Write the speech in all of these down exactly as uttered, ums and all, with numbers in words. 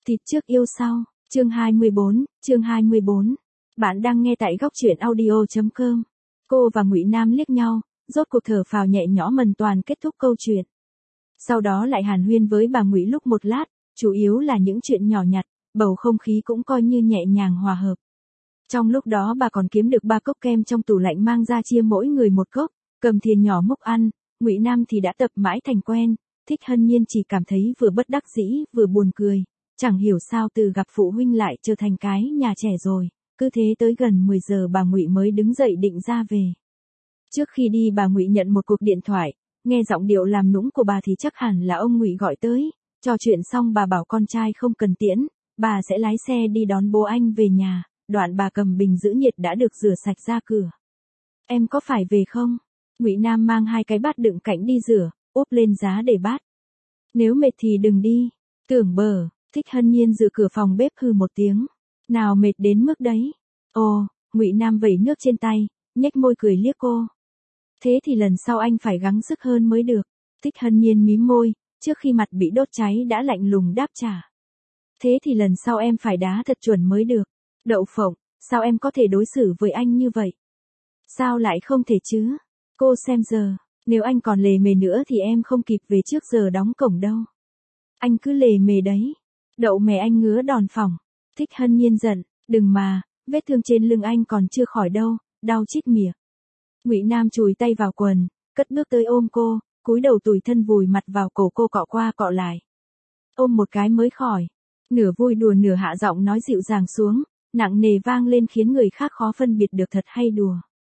Thịt trước yêu sau, chương hai mươi bốn, chương hai mươi bốn. Bạn đang nghe tại góc truyện audio chấm com. Cô và Ngụy Nam liếc nhau, rốt cuộc thở phào nhẹ nhõm mần toàn kết thúc câu chuyện. Sau đó lại hàn huyên với bà Ngụy lúc một lát, chủ yếu là những chuyện nhỏ nhặt, bầu không khí cũng coi như nhẹ nhàng hòa hợp. Trong lúc đó bà còn kiếm được ba cốc kem trong tủ lạnh mang ra chia mỗi người một cốc, cầm thìa nhỏ múc ăn. Ngụy Nam thì đã tập mãi thành quen, Thích Hân Nhiên chỉ cảm thấy vừa bất đắc dĩ vừa buồn cười. Chẳng hiểu sao từ gặp phụ huynh lại trở thành cái nhà trẻ rồi, cứ thế tới gần mười giờ bà Ngụy mới đứng dậy định ra về. Trước khi đi bà Ngụy nhận một cuộc điện thoại, nghe giọng điệu làm nũng của bà thì chắc hẳn là ông Ngụy gọi tới, trò chuyện xong bà bảo con trai không cần tiễn, bà sẽ lái xe đi đón bố anh về nhà, đoạn bà cầm bình giữ nhiệt đã được rửa sạch ra cửa. Em có phải về không? Ngụy Nam mang hai cái bát đựng cạnh đi rửa, úp lên giá để bát. Nếu mệt thì đừng đi, tưởng bờ. Thích Hân Nhiên rửa cửa phòng bếp hừ một tiếng. Nào mệt đến mức đấy. Ồ, Ngụy Nam vẩy nước trên tay, nhếch môi cười liếc cô. Thế thì lần sau anh phải gắng sức hơn mới được. Thích Hân Nhiên mím môi, trước khi mặt bị đốt cháy đã lạnh lùng đáp trả. Thế thì lần sau em phải đá thật chuẩn mới được. Đậu phộng, sao em có thể đối xử với anh như vậy? Sao lại không thể chứ? Cô xem giờ, nếu anh còn lề mề nữa thì em không kịp về trước giờ đóng cổng đâu. Anh cứ lề mề đấy. Đậu mè anh ngứa đòn phỏng. Thích Hân Nhiên giận, đừng mà, vết thương trên lưng anh còn chưa khỏi đâu, đau chít mỉa. Ngụy Nam chùi tay vào quần, cất bước tới ôm cô, cúi đầu tủi thân vùi mặt vào cổ cô cọ qua cọ lại. Ôm một cái mới khỏi. Nửa vui đùa nửa hạ giọng nói dịu dàng xuống, nặng nề vang lên khiến người khác khó phân biệt được thật hay đùa.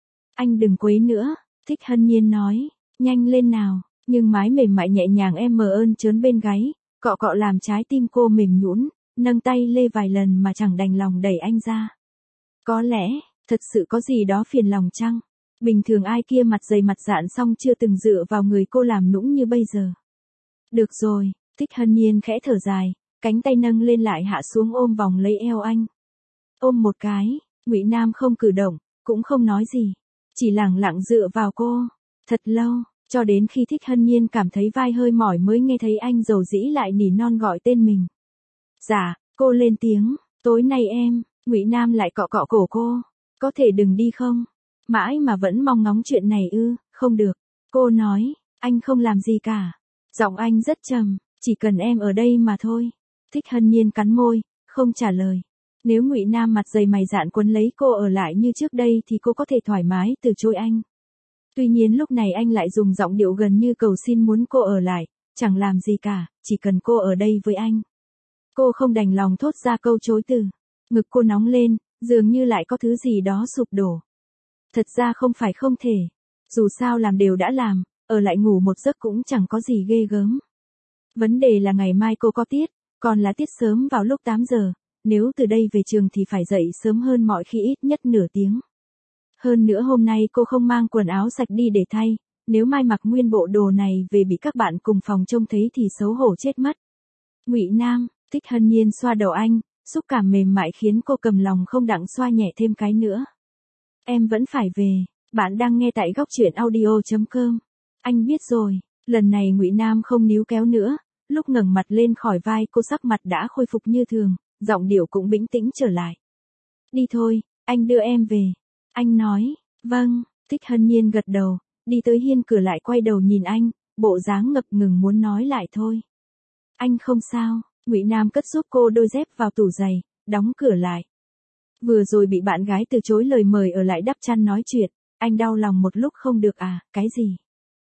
Anh đừng quấy nữa, Thích Hân Nhiên nói, nhanh lên nào, nhưng mái mềm mại nhẹ nhàng em mờ ơn trớn bên gáy. Cọ cọ làm trái tim cô mềm nhũn, nâng tay lê vài lần mà chẳng đành lòng đẩy anh ra. Có lẽ, thật sự có gì đó phiền lòng chăng? Bình thường ai kia mặt dày mặt dạn xong chưa từng dựa vào người cô làm nũng như bây giờ. Được rồi, Thích Hân Nhiên khẽ thở dài, cánh tay nâng lên lại hạ xuống ôm vòng lấy eo anh. Ôm một cái, Ngụy Nam không cử động, cũng không nói gì, chỉ lẳng lặng dựa vào cô, thật lâu. Cho đến khi Thích Hân Nhiên cảm thấy vai hơi mỏi mới nghe thấy anh dầu dĩ lại nỉ non gọi tên mình. Dạ, cô lên tiếng, tối nay em, Ngụy Nam lại cọ cọ cổ cô, có thể đừng đi không? Mãi mà vẫn mong ngóng chuyện này ư, không được. Cô nói, anh không làm gì cả. Giọng anh rất trầm, chỉ cần em ở đây mà thôi. Thích Hân Nhiên cắn môi, không trả lời. Nếu Ngụy Nam mặt dày mày dạn quấn lấy cô ở lại như trước đây thì cô có thể thoải mái từ chối anh. Tuy nhiên lúc này anh lại dùng giọng điệu gần như cầu xin muốn cô ở lại, chẳng làm gì cả, chỉ cần cô ở đây với anh. Cô không đành lòng thốt ra câu chối từ. Ngực cô nóng lên, dường như lại có thứ gì đó sụp đổ. Thật ra không phải không thể. Dù sao làm đều đã làm, ở lại ngủ một giấc cũng chẳng có gì ghê gớm. Vấn đề là ngày mai cô có tiết, còn là tiết sớm vào lúc tám giờ, nếu từ đây về trường thì phải dậy sớm hơn mọi khi ít nhất nửa tiếng. Hơn nữa hôm nay cô không mang quần áo sạch đi để thay, nếu mai mặc nguyên bộ đồ này về bị các bạn cùng phòng trông thấy thì xấu hổ chết mất. Ngụy Nam, Thích Hân Nhiên xoa đầu anh, xúc cảm mềm mại khiến cô cầm lòng không đặng xoa nhẹ thêm cái nữa. Em vẫn phải về, bạn đang nghe tại góc truyện audio chấm com. Anh biết rồi, lần này Ngụy Nam không níu kéo nữa, lúc ngẩng mặt lên khỏi vai cô sắc mặt đã khôi phục như thường, giọng điệu cũng bình tĩnh trở lại. Đi thôi, anh đưa em về. Anh nói, vâng, Thích Hân Nhiên gật đầu, đi tới hiên cửa lại quay đầu nhìn anh, bộ dáng ngập ngừng muốn nói lại thôi. Anh không sao, Ngụy Nam cất giúp cô đôi dép vào tủ giày, đóng cửa lại. Vừa rồi bị bạn gái từ chối lời mời ở lại đắp chăn nói chuyện, anh đau lòng một lúc không được à, cái gì?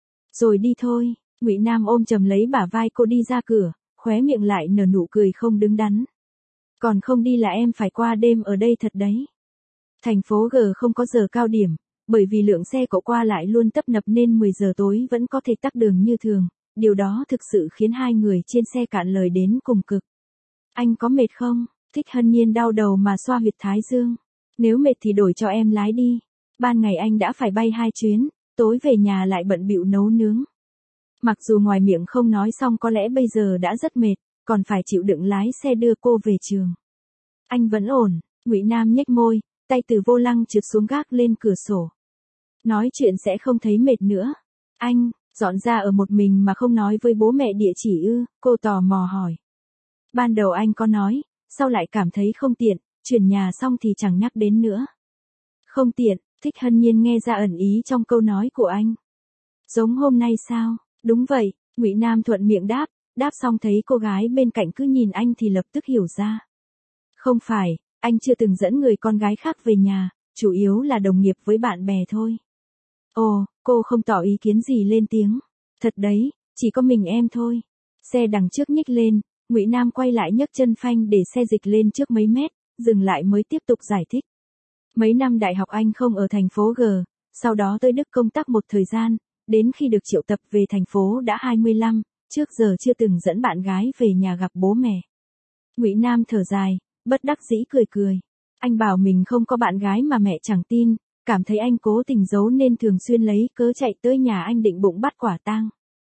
Rồi đi thôi, Ngụy Nam ôm chầm lấy bả vai cô đi ra cửa, khóe miệng lại nở nụ cười không đứng đắn. Còn không đi là em phải qua đêm ở đây thật đấy. Thành phố G không có giờ cao điểm, bởi vì lượng xe cộ qua lại luôn tấp nập nên mười giờ tối vẫn có thể tắc đường như thường, điều đó thực sự khiến hai người trên xe cạn lời đến cùng cực. Anh có mệt không? Thích Hân Nhiên đau đầu mà xoa huyệt thái dương. Nếu mệt thì đổi cho em lái đi. Ban ngày anh đã phải bay hai chuyến, tối về nhà lại bận bịu nấu nướng. Mặc dù ngoài miệng không nói xong có lẽ bây giờ đã rất mệt, còn phải chịu đựng lái xe đưa cô về trường. Anh vẫn ổn, Ngụy Nam nhếch môi, tay từ vô lăng trượt xuống gác lên cửa sổ. Nói chuyện sẽ không thấy mệt nữa. Anh, dọn ra ở một mình mà không nói với bố mẹ địa chỉ ư, cô tò mò hỏi. Ban đầu anh có nói, sau lại cảm thấy không tiện, chuyển nhà xong thì chẳng nhắc đến nữa. Không tiện, Thích Hân Nhiên nghe ra ẩn ý trong câu nói của anh. Giống hôm nay sao? Đúng vậy, Ngụy Nam thuận miệng đáp, đáp xong thấy cô gái bên cạnh cứ nhìn anh thì lập tức hiểu ra. Không phải, anh chưa từng dẫn người con gái khác về nhà, chủ yếu là đồng nghiệp với bạn bè thôi. Ồ, cô không tỏ ý kiến gì lên tiếng. Thật đấy, chỉ có mình em thôi. Xe đằng trước nhích lên, Ngụy Nam quay lại nhấc chân phanh để xe dịch lên trước mấy mét, dừng lại mới tiếp tục giải thích. Mấy năm đại học anh không ở thành phố G, sau đó tới Đức công tác một thời gian, đến khi được triệu tập về thành phố đã hai mươi lăm, trước giờ chưa từng dẫn bạn gái về nhà gặp bố mẹ. Ngụy Nam thở dài, bất đắc dĩ cười cười. Anh bảo mình không có bạn gái mà mẹ chẳng tin, cảm thấy anh cố tình giấu nên thường xuyên lấy cớ chạy tới nhà anh định bụng bắt quả tang.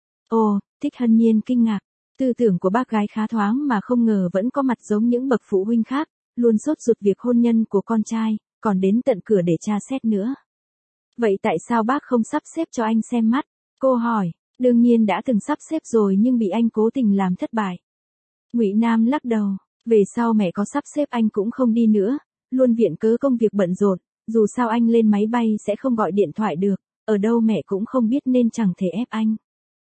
Ồ, Thích Hân Nhiên kinh ngạc. Tư tưởng của bác gái khá thoáng mà không ngờ vẫn có mặt giống những bậc phụ huynh khác, luôn sốt ruột việc hôn nhân của con trai, còn đến tận cửa để tra xét nữa. Vậy tại sao bác không sắp xếp cho anh xem mắt? Cô hỏi, đương nhiên đã từng sắp xếp rồi nhưng bị anh cố tình làm thất bại. Ngụy Nam lắc đầu, về sau mẹ có sắp xếp anh cũng không đi nữa, luôn viện cớ công việc bận rộn, dù sao anh lên máy bay sẽ không gọi điện thoại được, ở đâu mẹ cũng không biết nên chẳng thể ép anh.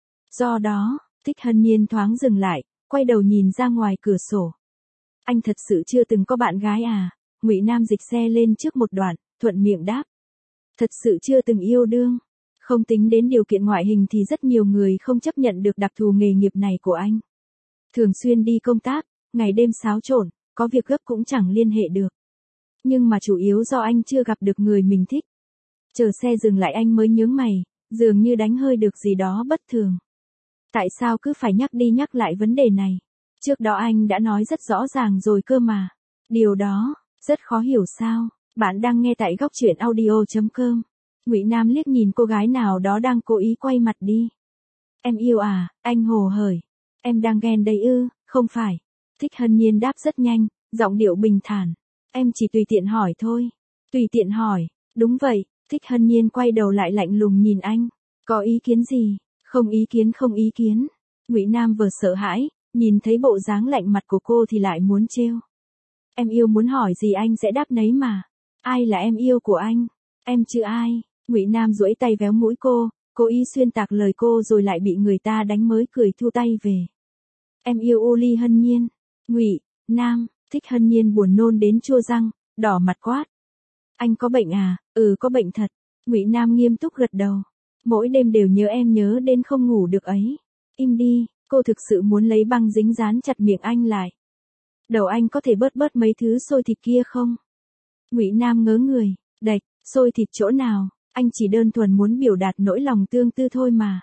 Do đó, Thích Hân Nhiên thoáng dừng lại, quay đầu nhìn ra ngoài cửa sổ. Anh thật sự chưa từng có bạn gái à? Ngụy Nam dịch xe lên trước một đoạn, thuận miệng đáp. Thật sự chưa từng yêu đương. Không tính đến điều kiện ngoại hình thì rất nhiều người không chấp nhận được đặc thù nghề nghiệp này của anh. Thường xuyên đi công tác, ngày đêm xáo trộn, có việc gấp cũng chẳng liên hệ được. Nhưng mà chủ yếu do anh chưa gặp được người mình thích. Chờ xe dừng lại anh mới nhướng mày, dường như đánh hơi được gì đó bất thường. Tại sao cứ phải nhắc đi nhắc lại vấn đề này? Trước đó anh đã nói rất rõ ràng rồi cơ mà. Điều đó, rất khó hiểu sao? Bạn đang nghe tại góc truyện audio chấm com. Ngụy Nam liếc nhìn cô gái nào đó đang cố ý quay mặt đi. Em yêu à? Anh hồ hởi. Em đang ghen đây ư? Không phải. Thích Hân Nhiên đáp rất nhanh, giọng điệu bình thản. Em chỉ tùy tiện hỏi thôi. Tùy tiện hỏi. Đúng vậy. Thích Hân Nhiên quay đầu lại lạnh lùng nhìn anh. Có ý kiến gì? Không ý kiến không ý kiến. Ngụy Nam vừa sợ hãi, nhìn thấy bộ dáng lạnh mặt của cô thì lại muốn trêu. Em yêu muốn hỏi gì anh sẽ đáp nấy mà. Ai là em yêu của anh? Em chứ ai? Ngụy Nam duỗi tay véo mũi cô, cố ý xuyên tạc lời cô rồi lại bị người ta đánh mới cười thu tay về. Em yêu ô ly Hân Nhiên. Ngụy Nam, Thích Hân Nhiên buồn nôn đến chua răng, đỏ mặt quát. Anh có bệnh à? Ừ có bệnh thật. Ngụy Nam nghiêm túc gật đầu. Mỗi đêm đều nhớ em nhớ đến không ngủ được ấy. Im đi, cô thực sự muốn lấy băng dính dán chặt miệng anh lại. Đầu anh có thể bớt bớt mấy thứ xôi thịt kia không? Ngụy Nam ngớ người, đạch, xôi thịt chỗ nào, anh chỉ đơn thuần muốn biểu đạt nỗi lòng tương tư thôi mà.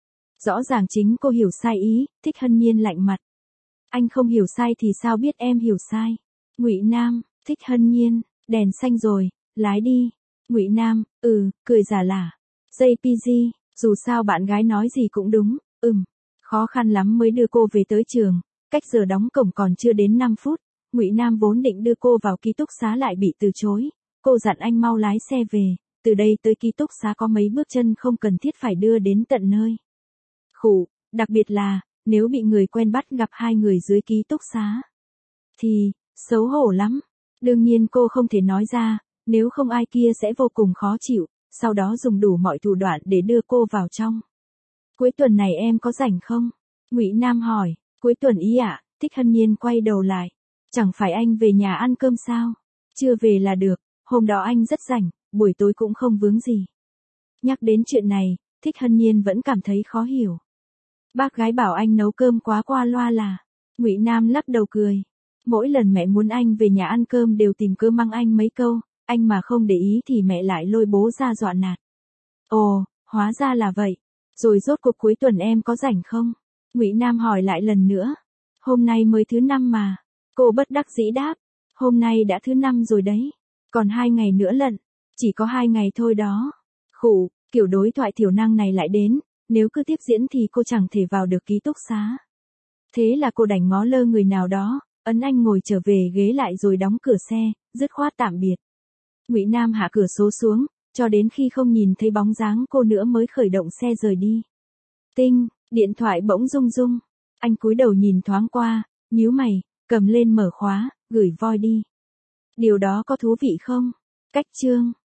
Rõ ràng chính cô hiểu sai ý, Thích Hân Nhiên lạnh mặt. Anh không hiểu sai thì sao biết em hiểu sai? Ngụy Nam, Thích Hân Nhiên, đèn xanh rồi, lái đi. Ngụy Nam, ừ, cười giả lả. gi pê giê, dù sao bạn gái nói gì cũng đúng, ừm. Khó khăn lắm mới đưa cô về tới trường, cách giờ đóng cổng còn chưa đến năm phút, Ngụy Nam vốn định đưa cô vào ký túc xá lại bị từ chối. Cô dặn anh mau lái xe về, từ đây tới ký túc xá có mấy bước chân không cần thiết phải đưa đến tận nơi. Khủ, đặc biệt là, nếu bị người quen bắt gặp hai người dưới ký túc xá. Thì, xấu hổ lắm. Đương nhiên cô không thể nói ra, nếu không ai kia sẽ vô cùng khó chịu, sau đó dùng đủ mọi thủ đoạn để đưa cô vào trong. Cuối tuần này em có rảnh không? Ngụy Nam hỏi, cuối tuần ý ạ, à? Thích Hân Nhiên quay đầu lại. Chẳng phải anh về nhà ăn cơm sao? Chưa về là được, hôm đó anh rất rảnh, buổi tối cũng không vướng gì. Nhắc đến chuyện này, Thích Hân Nhiên vẫn cảm thấy khó hiểu. Bác gái bảo anh nấu cơm quá qua loa là. Ngụy Nam lắc đầu cười. Mỗi lần mẹ muốn anh về nhà ăn cơm đều tìm cớ mắng anh mấy câu, anh mà không để ý thì mẹ lại lôi bố ra dọa nạt. Ồ, hóa ra là vậy. Rồi rốt cuộc cuối tuần em có rảnh không? Ngụy Nam hỏi lại lần nữa. Hôm nay mới thứ năm mà. Cô bất đắc dĩ đáp. Hôm nay đã thứ năm rồi đấy. Còn hai ngày nữa lận. Chỉ có hai ngày thôi đó. Khủ, kiểu đối thoại thiểu năng này lại đến. Nếu cứ tiếp diễn thì cô chẳng thể vào được ký túc xá. Thế là cô đành ngó lơ người nào đó, ấn anh ngồi trở về ghế lại rồi đóng cửa xe, dứt khoát tạm biệt. Ngụy Nam hạ cửa số xuống, cho đến khi không nhìn thấy bóng dáng cô nữa mới khởi động xe rời đi. Tinh, điện thoại bỗng rung rung. Anh cúi đầu nhìn thoáng qua, Nhíu mày, cầm lên mở khóa, gửi voi đi. Điều đó có thú vị không? Cách chương